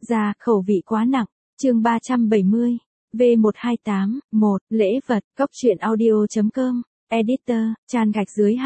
Ra, khẩu vị quá nặng. Chương 370. V128, 1, lễ vật, Cốc truyện audio.com, editor, Chan gạch dưới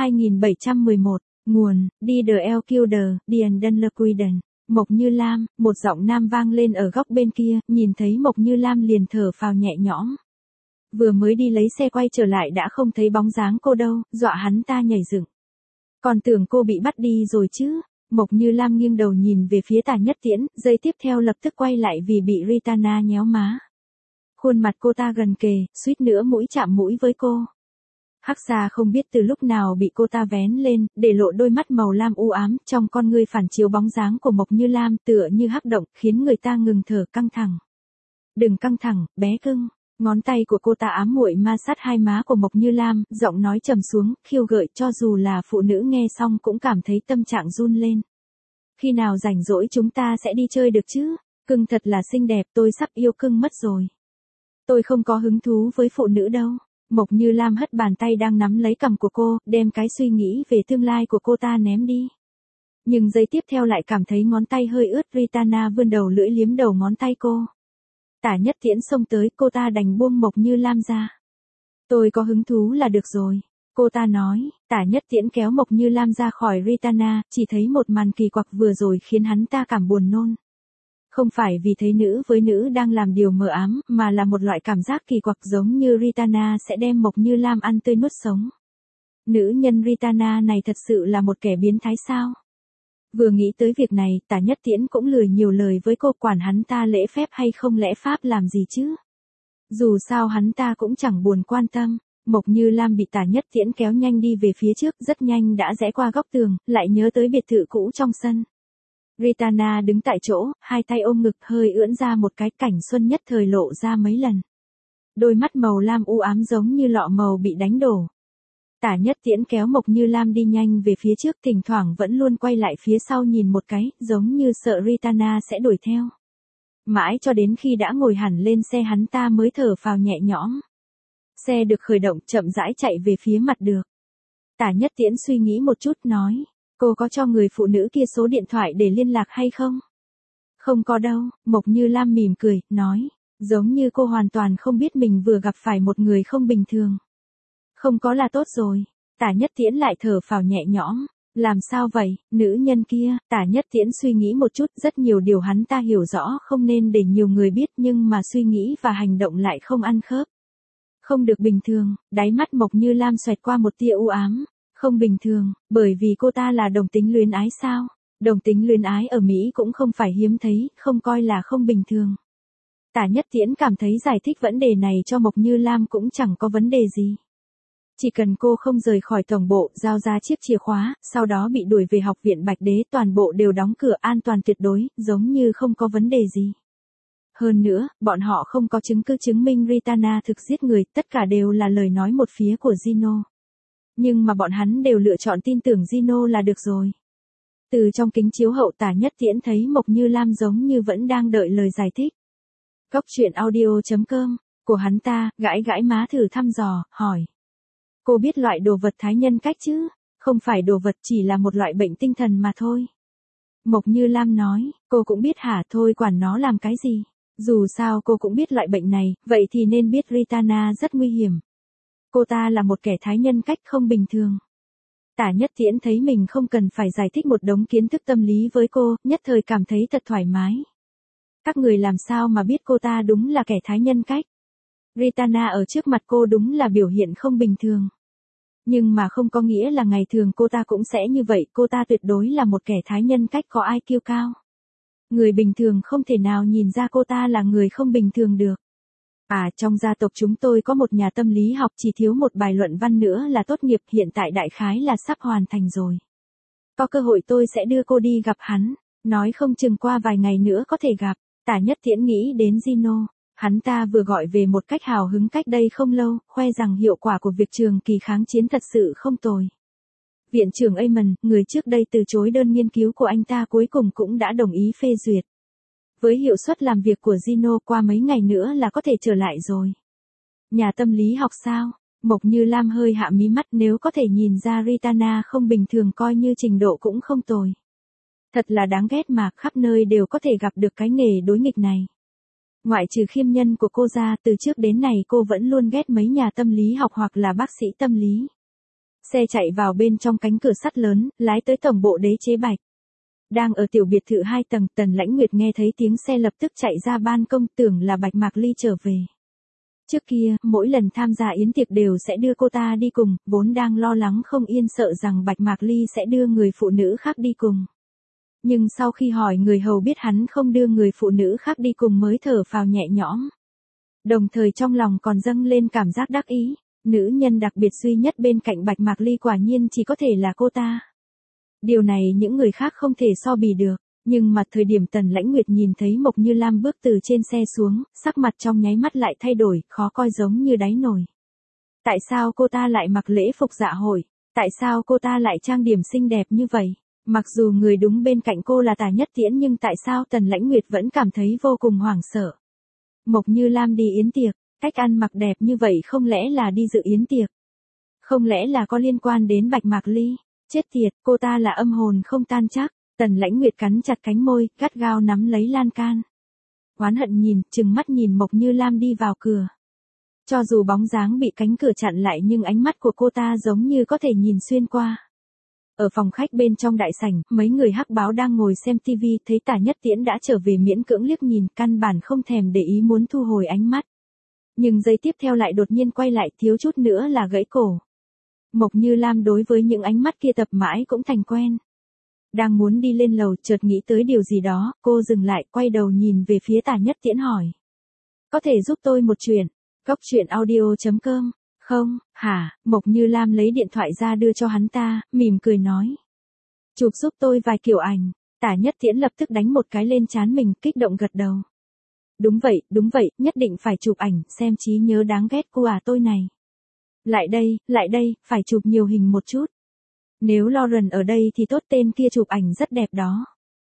2711, nguồn, DLQD, Điền Dunlequiden. Mộc Như Lam, một giọng nam vang lên ở góc bên kia, nhìn thấy Mộc Như Lam liền thở phào nhẹ nhõm. Vừa mới đi lấy xe quay trở lại đã không thấy bóng dáng cô đâu, dọa hắn ta nhảy dựng. Còn tưởng cô bị bắt đi rồi chứ. Mộc Như Lam nghiêng đầu nhìn về phía Tả Nhất Tiễn, giây tiếp theo lập tức quay lại vì bị Ritana nhéo má. Khuôn mặt cô ta gần kề, suýt nữa mũi chạm mũi với cô. Hắc Xa không biết từ lúc nào bị cô ta vén lên, để lộ đôi mắt màu lam u ám, trong con ngươi phản chiếu bóng dáng của Mộc Như Lam tựa như hắc động, khiến người ta ngừng thở căng thẳng. Đừng căng thẳng, bé cưng. Ngón tay của cô ta ám muội ma sát hai má của Mộc Như Lam, giọng nói trầm xuống, khiêu gợi, cho dù là phụ nữ nghe xong cũng cảm thấy tâm trạng run lên. Khi nào rảnh rỗi chúng ta sẽ đi chơi được chứ? Cưng thật là xinh đẹp, tôi sắp yêu cưng mất rồi. Tôi không có hứng thú với phụ nữ đâu. Mộc Như Lam hất bàn tay đang nắm lấy cằm của cô, đem cái suy nghĩ về tương lai của cô ta ném đi. Nhưng giây tiếp theo lại cảm thấy ngón tay hơi ướt, Ritana vươn đầu lưỡi liếm đầu ngón tay cô. Tả Nhất Tiễn xông tới, cô ta đành buông Mộc Như Lam ra. Tôi có hứng thú là được rồi, cô ta nói. Tả Nhất Tiễn kéo Mộc Như Lam ra khỏi Ritana, chỉ thấy một màn kỳ quặc vừa rồi khiến hắn ta cảm buồn nôn. Không phải vì thấy nữ với nữ đang làm điều mờ ám, mà là một loại cảm giác kỳ quặc giống như Ritana sẽ đem Mộc Như Lam ăn tươi nuốt sống. Nữ nhân Ritana này thật sự là một kẻ biến thái sao? Vừa nghĩ tới việc này, Tả Nhất Tiễn cũng lười nhiều lời với cô, quản hắn ta lễ phép hay không lễ pháp làm gì chứ. Dù sao hắn ta cũng chẳng buồn quan tâm. Mộc Như Lam bị Tả Nhất Tiễn kéo nhanh đi về phía trước, rất nhanh đã rẽ qua góc tường, lại nhớ tới biệt thự cũ trong sân. Ritana đứng tại chỗ, hai tay ôm ngực, hơi ưỡn ra một cái, cảnh xuân nhất thời lộ ra mấy lần. Đôi mắt màu lam u ám giống như lọ màu bị đánh đổ. Tả Nhất Tiễn kéo Mộc Như Lam đi nhanh về phía trước, thỉnh thoảng vẫn luôn quay lại phía sau nhìn một cái, giống như sợ Ritana sẽ đuổi theo. Mãi cho đến khi đã ngồi hẳn lên xe hắn ta mới thở phào nhẹ nhõm. Xe được khởi động, chậm rãi chạy về phía mặt được. Tả Nhất Tiễn suy nghĩ một chút nói, cô có cho người phụ nữ kia số điện thoại để liên lạc hay không? Không có đâu, Mộc Như Lam mỉm cười, nói, giống như cô hoàn toàn không biết mình vừa gặp phải một người không bình thường. Không có là tốt rồi. Tả Nhất Tiễn lại thở phào nhẹ nhõm. Làm sao vậy, nữ nhân kia? Tả Nhất Tiễn suy nghĩ một chút, rất nhiều điều hắn ta hiểu rõ không nên để nhiều người biết, nhưng mà suy nghĩ và hành động lại không ăn khớp. Không được bình thường. Đáy mắt Mộc Như Lam xoẹt qua một tia u ám. Không bình thường, bởi vì cô ta là đồng tính luyến ái sao? Đồng tính luyến ái ở Mỹ cũng không phải hiếm thấy, không coi là không bình thường. Tả Nhất Tiễn cảm thấy giải thích vấn đề này cho Mộc Như Lam cũng chẳng có vấn đề gì. Chỉ cần cô không rời khỏi tổng bộ, giao ra chiếc chìa khóa, sau đó bị đuổi về học viện Bạch Đế, toàn bộ đều đóng cửa, an toàn tuyệt đối, giống như không có vấn đề gì. Hơn nữa, bọn họ không có chứng cứ chứng minh Ritana thực giết người, tất cả đều là lời nói một phía của Gino. Nhưng mà bọn hắn đều lựa chọn tin tưởng Gino là được rồi. Từ trong kính chiếu hậu, Tả Nhất Tiễn thấy Mộc Như Lam giống như vẫn đang đợi lời giải thích. Cốc truyện audio.com, của hắn ta, gãi gãi má thử thăm dò, hỏi. Cô biết loại đồ vật thái nhân cách chứ? Không phải đồ vật, chỉ là một loại bệnh tinh thần mà thôi. Mộc Như Lam nói, cô cũng biết hả, thôi quản nó làm cái gì. Dù sao cô cũng biết loại bệnh này, vậy thì nên biết Ritana rất nguy hiểm. Cô ta là một kẻ thái nhân cách không bình thường. Tả Nhất Tiễn thấy mình không cần phải giải thích một đống kiến thức tâm lý với cô, nhất thời cảm thấy thật thoải mái. Các người làm sao mà biết cô ta đúng là kẻ thái nhân cách? Ritana ở trước mặt cô đúng là biểu hiện không bình thường. Nhưng mà không có nghĩa là ngày thường cô ta cũng sẽ như vậy, cô ta tuyệt đối là một kẻ thái nhân cách có IQ cao. Người bình thường không thể nào nhìn ra cô ta là người không bình thường được. Trong gia tộc chúng tôi có một nhà tâm lý học, chỉ thiếu một bài luận văn nữa là tốt nghiệp, hiện tại đại khái là sắp hoàn thành rồi. Có cơ hội tôi sẽ đưa cô đi gặp hắn, nói không chừng qua vài ngày nữa có thể gặp. Tả Nhất Tiễn nghĩ đến Gino. Hắn ta vừa gọi về một cách hào hứng cách đây không lâu, khoe rằng hiệu quả của việc trường kỳ kháng chiến thật sự không tồi. Viện trưởng Amon, người trước đây từ chối đơn nghiên cứu của anh ta, cuối cùng cũng đã đồng ý phê duyệt. Với hiệu suất làm việc của Gino, qua mấy ngày nữa là có thể trở lại rồi. Nhà tâm lý học sao? Mộc Như Lam hơi hạ mí mắt, nếu có thể nhìn ra Ritana không bình thường coi như trình độ cũng không tồi. Thật là đáng ghét mà, khắp nơi đều có thể gặp được cái nghề đối nghịch này. Ngoại trừ khiêm nhân của cô ra, từ trước đến nay cô vẫn luôn ghét mấy nhà tâm lý học hoặc là bác sĩ tâm lý. Xe chạy vào bên trong cánh cửa sắt lớn, lái tới tổng bộ Đế Chế Bạch. Đang ở tiểu biệt thự 2 tầng, Tần Lãnh Nguyệt nghe thấy tiếng xe lập tức chạy ra ban công, tưởng là Bạch Mạc Ly trở về. Trước kia, mỗi lần tham gia yến tiệc đều sẽ đưa cô ta đi cùng, vốn đang lo lắng không yên sợ rằng Bạch Mạc Ly sẽ đưa người phụ nữ khác đi cùng. Nhưng sau khi hỏi người hầu biết hắn không đưa người phụ nữ khác đi cùng mới thở phào nhẹ nhõm. Đồng thời trong lòng còn dâng lên cảm giác đắc ý, nữ nhân đặc biệt duy nhất bên cạnh Bạch Mạc Ly quả nhiên chỉ có thể là cô ta. Điều này những người khác không thể so bì được, nhưng mà thời điểm Tần Lãnh Nguyệt nhìn thấy Mộc Như Lam bước từ trên xe xuống, sắc mặt trong nháy mắt lại thay đổi, khó coi giống như đáy nồi. Tại sao cô ta lại mặc lễ phục dạ hội? Tại sao cô ta lại trang điểm xinh đẹp như vậy? Mặc dù người đúng bên cạnh cô là Tả Nhất Tiễn nhưng tại sao Tần Lãnh Nguyệt vẫn cảm thấy vô cùng hoảng sợ? Mộc Như Lam đi yến tiệc, cách ăn mặc đẹp như vậy không lẽ là đi dự yến tiệc? Không lẽ là có liên quan đến Bạch Mạc Ly? Chết tiệt, cô ta là âm hồn không tan chắc. Tần Lãnh Nguyệt cắn chặt cánh môi, gắt gao nắm lấy lan can. Oán hận nhìn, trừng mắt nhìn Mộc Như Lam đi vào cửa. Cho dù bóng dáng bị cánh cửa chặn lại nhưng ánh mắt của cô ta giống như có thể nhìn xuyên qua. Ở phòng khách bên trong đại sảnh, mấy người hắc báo đang ngồi xem tivi, thấy Tả Nhất Tiễn đã trở về miễn cưỡng liếc nhìn, căn bản không thèm để ý muốn thu hồi ánh mắt. Nhưng giây tiếp theo lại đột nhiên quay lại, thiếu chút nữa là gãy cổ. Mộc Như Lam đối với những ánh mắt kia tập mãi cũng thành quen. Đang muốn đi lên lầu, chợt nghĩ tới điều gì đó, cô dừng lại, quay đầu nhìn về phía Tả Nhất Tiễn hỏi. Có thể giúp tôi một chuyện? Cốc truyện audio.com. Không, hả? Mộc Như Lam lấy điện thoại ra đưa cho hắn ta, mỉm cười nói. Chụp giúp tôi vài kiểu ảnh. Tả Nhất Tiễn lập tức đánh một cái lên trán mình, kích động gật đầu. Đúng vậy, nhất định phải chụp ảnh, xem trí nhớ đáng ghét của tôi này. Lại đây, phải chụp nhiều hình một chút. Nếu Lauren ở đây thì tốt, tên kia chụp ảnh rất đẹp đó.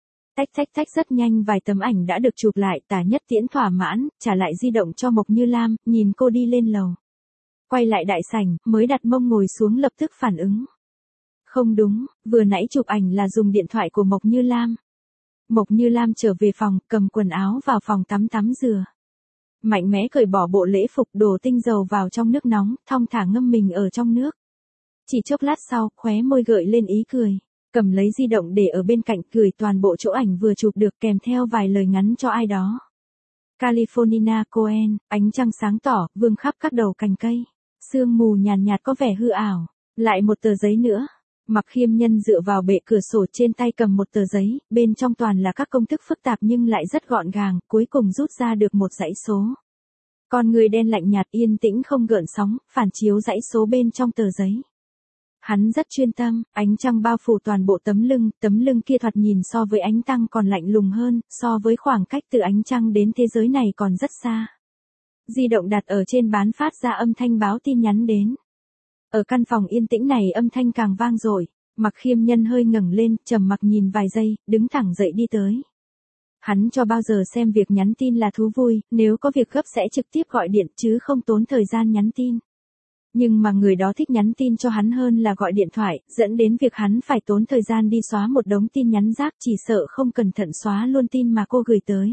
Tách rất nhanh vài tấm ảnh đã được chụp lại, Tả Nhất Tiễn thỏa mãn, trả lại di động cho Mộc Như Lam, nhìn cô đi lên lầu. Quay lại đại sảnh, mới đặt mông ngồi xuống lập tức phản ứng. Không đúng, vừa nãy chụp ảnh là dùng điện thoại của Mộc Như Lam. Mộc Như Lam trở về phòng, cầm quần áo vào phòng tắm rửa. Mạnh mẽ cởi bỏ bộ lễ phục, đổ tinh dầu vào trong nước nóng, thong thả ngâm mình ở trong nước. Chỉ chốc lát sau, khóe môi gợi lên ý cười. Cầm lấy di động để ở bên cạnh, gửi toàn bộ chỗ ảnh vừa chụp được kèm theo vài lời ngắn cho ai đó. California Coen, ánh trăng sáng tỏ, vương khắp các đầu cành cây. Sương mù nhàn nhạt có vẻ hư ảo. Lại một tờ giấy nữa. Mặc Khiêm Nhân dựa vào bệ cửa sổ, trên tay cầm một tờ giấy, bên trong toàn là các công thức phức tạp nhưng lại rất gọn gàng, cuối cùng rút ra được một dãy số. Con người đen lạnh nhạt yên tĩnh không gợn sóng, phản chiếu dãy số bên trong tờ giấy. Hắn rất chuyên tâm, ánh trăng bao phủ toàn bộ tấm lưng kia thoạt nhìn so với ánh trăng còn lạnh lùng hơn, so với khoảng cách từ ánh trăng đến thế giới này còn rất xa. Di động đặt ở trên bàn phát ra âm thanh báo tin nhắn đến. Ở căn phòng yên tĩnh này âm thanh càng vang dội, Mặc Khiêm Nhân hơi ngẩng lên, trầm mặc nhìn vài giây, đứng thẳng dậy đi tới. Hắn cho bao giờ xem việc nhắn tin là thú vui, nếu có việc gấp sẽ trực tiếp gọi điện chứ không tốn thời gian nhắn tin. Nhưng mà người đó thích nhắn tin cho hắn hơn là gọi điện thoại, dẫn đến việc hắn phải tốn thời gian đi xóa một đống tin nhắn rác, chỉ sợ không cẩn thận xóa luôn tin mà cô gửi tới.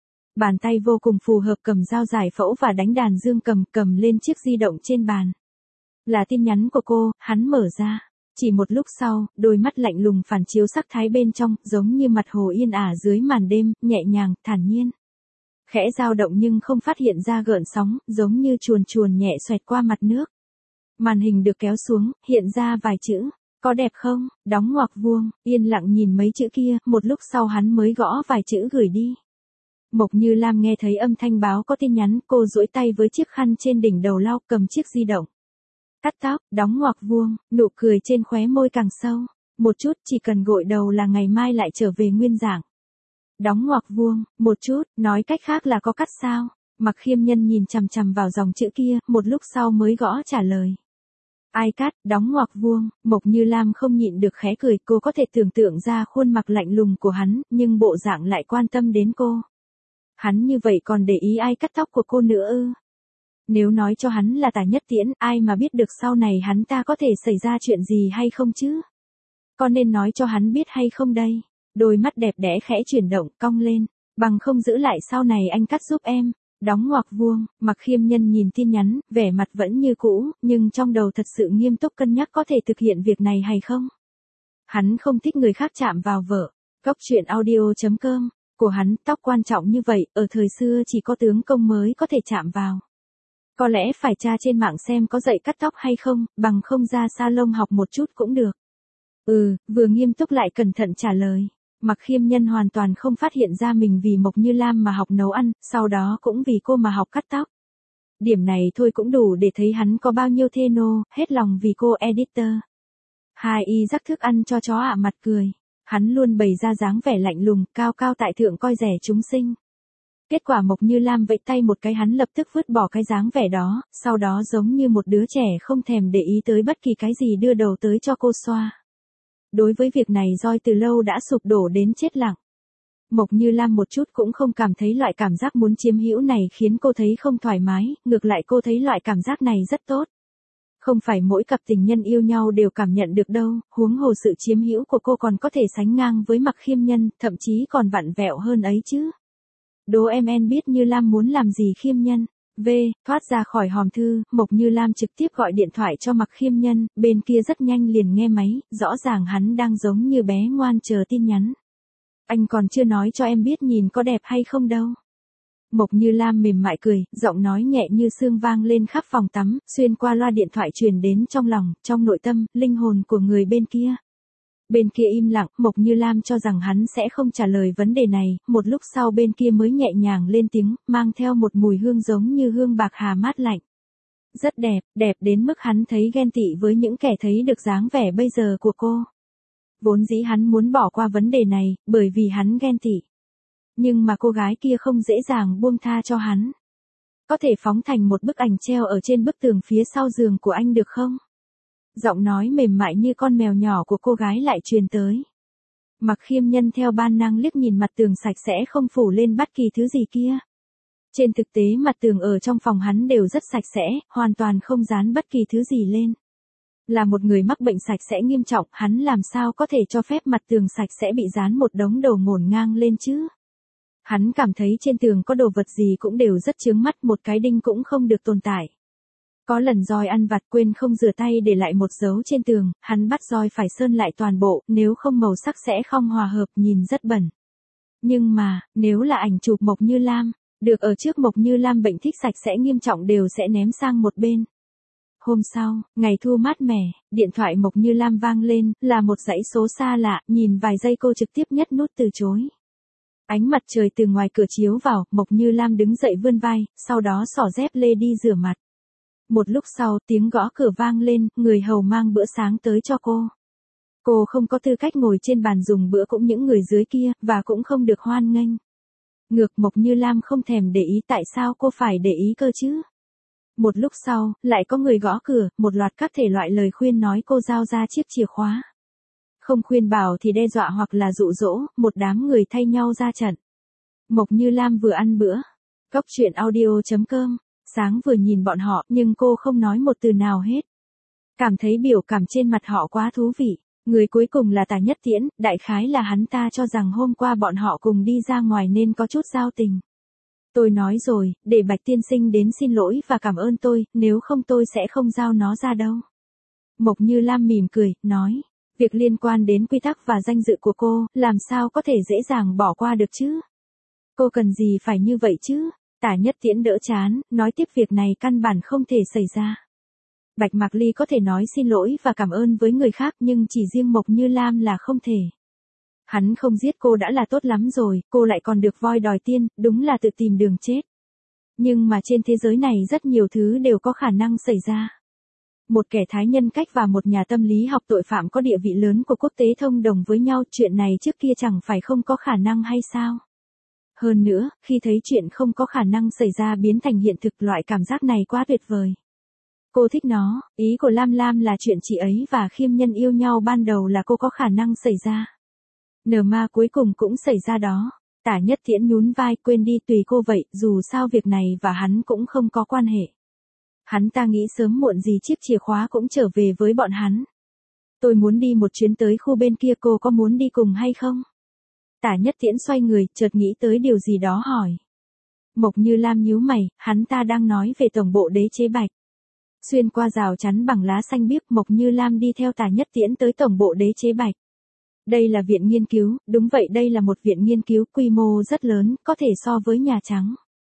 Bàn tay vô cùng phù hợp cầm dao giải phẫu và đánh đàn dương cầm lên chiếc di động trên bàn. Là tin nhắn của cô, hắn mở ra. Chỉ một lúc sau, đôi mắt lạnh lùng phản chiếu sắc thái bên trong, giống như mặt hồ yên ả dưới màn đêm, nhẹ nhàng, thản nhiên. Khẽ dao động nhưng không phát hiện ra gợn sóng, giống như chuồn nhẹ xoẹt qua mặt nước. Màn hình được kéo xuống, hiện ra vài chữ. Có đẹp không? Đóng ngoặc vuông, yên lặng nhìn mấy chữ kia, một lúc sau hắn mới gõ vài chữ gửi đi. Mộc Như Lam nghe thấy âm thanh báo có tin nhắn, cô duỗi tay với chiếc khăn trên đỉnh đầu lau, cầm chiếc di động. Cắt tóc, đóng ngoặc vuông, nụ cười trên khóe môi càng sâu. Một chút, chỉ cần gội đầu là ngày mai lại trở về nguyên dạng. Đóng ngoặc vuông, một chút, nói cách khác là có cắt sao? Mặc Khiêm Nhân nhìn chằm chằm vào dòng chữ kia, một lúc sau mới gõ trả lời. Ai cắt, đóng ngoặc vuông, Mộc Như Lam không nhịn được khẽ cười, cô có thể tưởng tượng ra khuôn mặt lạnh lùng của hắn, nhưng bộ dạng lại quan tâm đến cô. Hắn như vậy còn để ý ai cắt tóc của cô nữa ư? Nếu nói cho hắn là Tả Nhất Tiễn, ai mà biết được sau này hắn ta có thể xảy ra chuyện gì hay không chứ? Có nên nói cho hắn biết hay không đây? Đôi mắt đẹp đẽ khẽ chuyển động, cong lên. Bằng không giữ lại sau này anh cắt giúp em. Đóng ngoặc vuông, Mặc Khiêm Nhân nhìn tin nhắn, vẻ mặt vẫn như cũ, nhưng trong đầu thật sự nghiêm túc cân nhắc có thể thực hiện việc này hay không. Hắn không thích người khác chạm vào vợ. Cốc truyện audio.com. Của hắn, tóc quan trọng như vậy, ở thời xưa chỉ có tướng công mới có thể chạm vào. Có lẽ phải tra trên mạng xem có dạy cắt tóc hay không, bằng không ra salon học một chút cũng được. Vừa nghiêm túc lại cẩn thận trả lời. Mặc Khiêm Nhân hoàn toàn không phát hiện ra mình vì Mộc Như Lam mà học nấu ăn, sau đó cũng vì cô mà học cắt tóc. Điểm này thôi cũng đủ để thấy hắn có bao nhiêu thê nô, hết lòng vì cô editor. Hai y rắc thức ăn cho chó ạ mặt cười. Hắn luôn bày ra dáng vẻ lạnh lùng, cao cao tại thượng coi rẻ chúng sinh. Kết quả Mộc Như Lam vẫy tay một cái hắn lập tức vứt bỏ cái dáng vẻ đó, sau đó giống như một đứa trẻ không thèm để ý tới bất kỳ cái gì đưa đầu tới cho cô xoa. Đối với việc này Joy từ lâu đã sụp đổ đến chết lặng. Mộc Như Lam một chút cũng không cảm thấy loại cảm giác muốn chiếm hữu này khiến cô thấy không thoải mái, ngược lại cô thấy loại cảm giác này rất tốt. Không phải mỗi cặp tình nhân yêu nhau đều cảm nhận được đâu, huống hồ sự chiếm hữu của cô còn có thể sánh ngang với Mặc Khiêm Nhân, thậm chí còn vặn vẹo hơn ấy chứ. Đố em biết Như Lam muốn làm gì Khiêm Nhân? Thoát ra khỏi hòm thư, Mộc Như Lam trực tiếp gọi điện thoại cho Mặc Khiêm Nhân, bên kia rất nhanh liền nghe máy, rõ ràng hắn đang giống như bé ngoan chờ tin nhắn. Anh còn chưa nói cho em biết nhìn có đẹp hay không đâu. Mộc Như Lam mềm mại cười, giọng nói nhẹ như sương vang lên khắp phòng tắm, xuyên qua loa điện thoại truyền đến trong lòng, trong nội tâm, linh hồn của người bên kia. Bên kia im lặng, Mộc Như Lam cho rằng hắn sẽ không trả lời vấn đề này, một lúc sau bên kia mới nhẹ nhàng lên tiếng, mang theo một mùi hương giống như hương bạc hà mát lạnh. Rất đẹp, đẹp đến mức hắn thấy ghen tị với những kẻ thấy được dáng vẻ bây giờ của cô. Vốn dĩ hắn muốn bỏ qua vấn đề này, bởi vì hắn ghen tị. Nhưng mà cô gái kia không dễ dàng buông tha cho hắn. Có thể phóng thành một bức ảnh treo ở trên bức tường phía sau giường của anh được không? Giọng nói mềm mại như con mèo nhỏ của cô gái lại truyền tới. Mặc Khiêm Nhân theo ban năng liếc nhìn mặt tường sạch sẽ không phủ lên bất kỳ thứ gì kia. Trên thực tế mặt tường ở trong phòng hắn đều rất sạch sẽ, hoàn toàn không dán bất kỳ thứ gì lên. Là một người mắc bệnh sạch sẽ nghiêm trọng, hắn làm sao có thể cho phép mặt tường sạch sẽ bị dán một đống đồ ngổn ngang lên chứ? Hắn cảm thấy trên tường có đồ vật gì cũng đều rất chướng mắt, một cái đinh cũng không được tồn tại. Có lần Joy ăn vặt quên không rửa tay để lại một dấu trên tường, hắn bắt Joy phải sơn lại toàn bộ, nếu không màu sắc sẽ không hòa hợp, nhìn rất bẩn. Nhưng mà, nếu là ảnh chụp Mộc Như Lam, được ở trước Mộc Như Lam bệnh thích sạch sẽ nghiêm trọng đều sẽ ném sang một bên. Hôm sau, ngày thu mát mẻ, điện thoại Mộc Như Lam vang lên, là một dãy số xa lạ, nhìn vài giây cô trực tiếp nhấp nút từ chối. Ánh mặt trời từ ngoài cửa chiếu vào, Mộc Như Lam đứng dậy vươn vai, sau đó xỏ dép lê đi rửa mặt. Một lúc sau, tiếng gõ cửa vang lên, người hầu mang bữa sáng tới cho cô. Cô không có tư cách ngồi trên bàn dùng bữa cũng những người dưới kia, và cũng không được hoan nghênh. Ngược Mộc Như Lam không thèm để ý tại sao cô phải để ý cơ chứ. Một lúc sau, lại có người gõ cửa, một loạt các thể loại lời khuyên nói cô giao ra chiếc chìa khóa. Không khuyên bảo thì đe dọa hoặc là dụ dỗ, một đám người thay nhau ra trận. Mộc Như Lam vừa ăn bữa. Cốc truyện audio.com. Sáng vừa nhìn bọn họ, nhưng cô không nói một từ nào hết. Cảm thấy biểu cảm trên mặt họ quá thú vị. Người cuối cùng là Tả Nhất Tiễn, đại khái là hắn ta cho rằng hôm qua bọn họ cùng đi ra ngoài nên có chút giao tình. Tôi nói rồi, để Bạch tiên sinh đến xin lỗi và cảm ơn tôi, nếu không tôi sẽ không giao nó ra đâu. Mộc Như Lam mỉm cười, nói, việc liên quan đến quy tắc và danh dự của cô, làm sao có thể dễ dàng bỏ qua được chứ? Cô cần gì phải như vậy chứ? Tả Nhất Tiễn đỡ chán, nói tiếp việc này căn bản không thể xảy ra. Bạch Mạc Ly có thể nói xin lỗi và cảm ơn với người khác nhưng chỉ riêng Mộc Như Lam là không thể. Hắn không giết cô đã là tốt lắm rồi, cô lại còn được voi đòi tiên, đúng là tự tìm đường chết. Nhưng mà trên thế giới này rất nhiều thứ đều có khả năng xảy ra. Một kẻ thái nhân cách và một nhà tâm lý học tội phạm có địa vị lớn của quốc tế thông đồng với nhau, chuyện này trước kia chẳng phải không có khả năng hay sao? Hơn nữa, khi thấy chuyện không có khả năng xảy ra biến thành hiện thực, loại cảm giác này quá tuyệt vời. Cô thích nó, ý của Lam Lam là chuyện chị ấy và Khiêm Nhân yêu nhau ban đầu là cô có khả năng xảy ra. Nở ma cuối cùng cũng xảy ra đó. Tả Nhất Tiễn nhún vai, quên đi tùy cô vậy, dù sao việc này và hắn cũng không có quan hệ. Hắn ta nghĩ sớm muộn gì chiếc chìa khóa cũng trở về với bọn hắn. Tôi muốn đi một chuyến tới khu bên kia, cô có muốn đi cùng hay không? Tả Nhất Tiễn xoay người, chợt nghĩ tới điều gì đó hỏi. Mộc Như Lam nhíu mày, hắn ta đang nói về tổng bộ Đế Chế Bạch. Xuyên qua rào chắn bằng lá xanh biếc, Mộc Như Lam đi theo Tả Nhất Tiễn tới tổng bộ Đế Chế Bạch. Đây là viện nghiên cứu, đúng vậy, đây là một viện nghiên cứu quy mô rất lớn, có thể so với Nhà Trắng.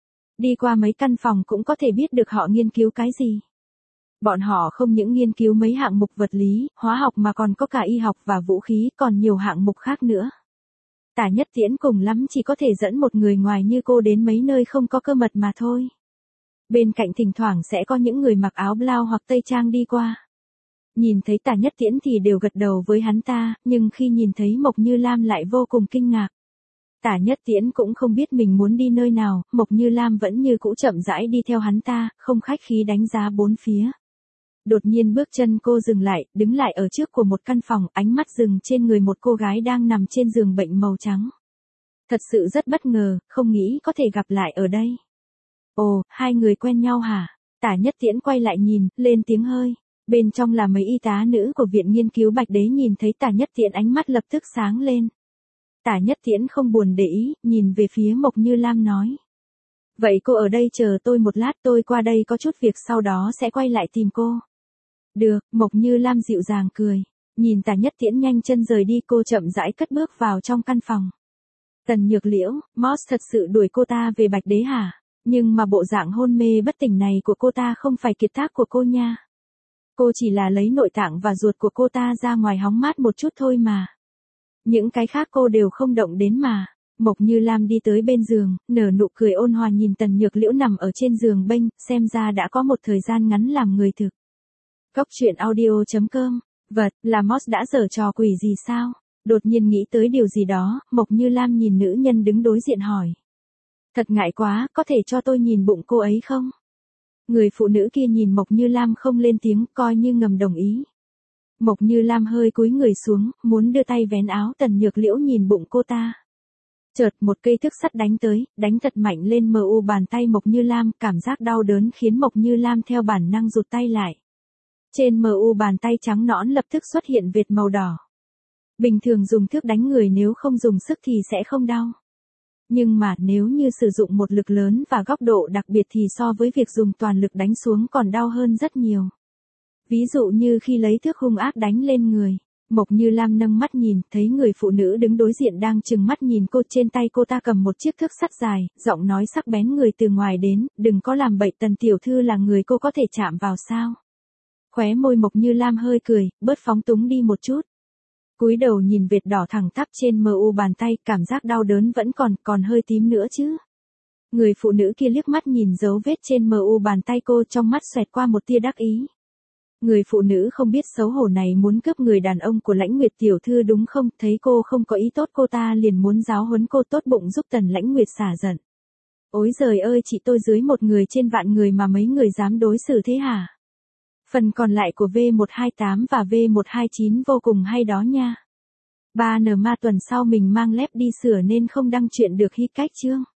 Đi qua mấy căn phòng cũng có thể biết được họ nghiên cứu cái gì. Bọn họ không những nghiên cứu mấy hạng mục vật lý, hóa học mà còn có cả y học và vũ khí, còn nhiều hạng mục khác nữa. Tả Nhất Tiễn cùng lắm chỉ có thể dẫn một người ngoài như cô đến mấy nơi không có cơ mật mà thôi. Bên cạnh thỉnh thoảng sẽ có những người mặc áo blau hoặc tây trang đi qua. Nhìn thấy Tả Nhất Tiễn thì đều gật đầu với hắn ta, nhưng khi nhìn thấy Mộc Như Lam lại vô cùng kinh ngạc. Tả Nhất Tiễn cũng không biết mình muốn đi nơi nào, Mộc Như Lam vẫn như cũ chậm rãi đi theo hắn ta, không khách khí đánh giá bốn phía. Đột nhiên bước chân cô dừng lại, đứng lại ở trước của một căn phòng, ánh mắt dừng trên người một cô gái đang nằm trên giường bệnh màu trắng. Thật sự rất bất ngờ, không nghĩ có thể gặp lại ở đây. Ồ, hai người quen nhau hả? Tả Nhất Tiễn quay lại nhìn, lên tiếng hơi. Bên trong là mấy y tá nữ của Viện Nghiên cứu Bạch Đế, nhìn thấy Tả Nhất Tiễn ánh mắt lập tức sáng lên. Tả Nhất Tiễn không buồn để ý, nhìn về phía Mộc Như Lam nói. Vậy cô ở đây chờ tôi một lát, tôi qua đây có chút việc sau đó sẽ quay lại tìm cô. Được, Mộc Như Lam dịu dàng cười. Nhìn Tả Nhất Tiễn nhanh chân rời đi, cô chậm rãi cất bước vào trong căn phòng. Tần Nhược Liễu, Moss thật sự đuổi cô ta về Bạch Đế hả? Nhưng mà bộ dạng hôn mê bất tỉnh này của cô ta không phải kiệt tác của cô nha. Cô chỉ là lấy nội tạng và ruột của cô ta ra ngoài hóng mát một chút thôi mà. Những cái khác cô đều không động đến mà. Mộc Như Lam đi tới bên giường, nở nụ cười ôn hòa nhìn Tần Nhược Liễu nằm ở trên giường bênh, xem ra đã có một thời gian ngắn làm người thực. Cốc truyện audio.com. Vật, là Moss đã giở trò quỷ gì sao? Đột nhiên nghĩ tới điều gì đó, Mộc Như Lam nhìn nữ nhân đứng đối diện hỏi. Thật ngại quá, có thể cho tôi nhìn bụng cô ấy không? Người phụ nữ kia nhìn Mộc Như Lam không lên tiếng, coi như ngầm đồng ý. Mộc Như Lam hơi cúi người xuống, muốn đưa tay vén áo. Tần Nhược Liễu nhìn bụng cô ta. Chợt một cây thước sắt đánh tới, đánh thật mạnh lên mu bàn tay Mộc Như Lam, cảm giác đau đớn khiến Mộc Như Lam theo bản năng rụt tay lại. Trên mu bàn tay trắng nõn lập tức xuất hiện vệt màu đỏ. Bình thường dùng thước đánh người nếu không dùng sức thì sẽ không đau. Nhưng mà nếu như sử dụng một lực lớn và góc độ đặc biệt thì so với việc dùng toàn lực đánh xuống còn đau hơn rất nhiều. Ví dụ như khi lấy thước hung ác đánh lên người. Mộc Như Lam nâng mắt nhìn, thấy người phụ nữ đứng đối diện đang trừng mắt nhìn cô, trên tay cô ta cầm một chiếc thước sắt dài, giọng nói sắc bén người từ ngoài đến, đừng có làm bậy, Tần tiểu thư là người cô có thể chạm vào sao? Khóe môi Mộc Như Lam hơi cười, bớt phóng túng đi một chút. Cúi đầu nhìn vệt đỏ thẳng tắp trên mu bàn tay, cảm giác đau đớn vẫn còn hơi tím nữa chứ. Người phụ nữ kia liếc mắt nhìn dấu vết trên mu bàn tay cô, trong mắt xoẹt qua một tia đắc ý. Người phụ nữ không biết xấu hổ này muốn cướp người đàn ông của Lãnh Nguyệt tiểu thư đúng không? Thấy cô không có ý tốt, cô ta liền muốn giáo huấn cô, tốt bụng giúp Tần Lãnh Nguyệt xả giận. Ôi giời ơi, chị tôi dưới một người trên vạn người mà mấy người dám đối xử thế hả? Phần còn lại của V128 và V129 vô cùng hay đó nha. 3N ma tuần sau mình mang lép đi sửa nên không đăng chuyện được, hi cách chương.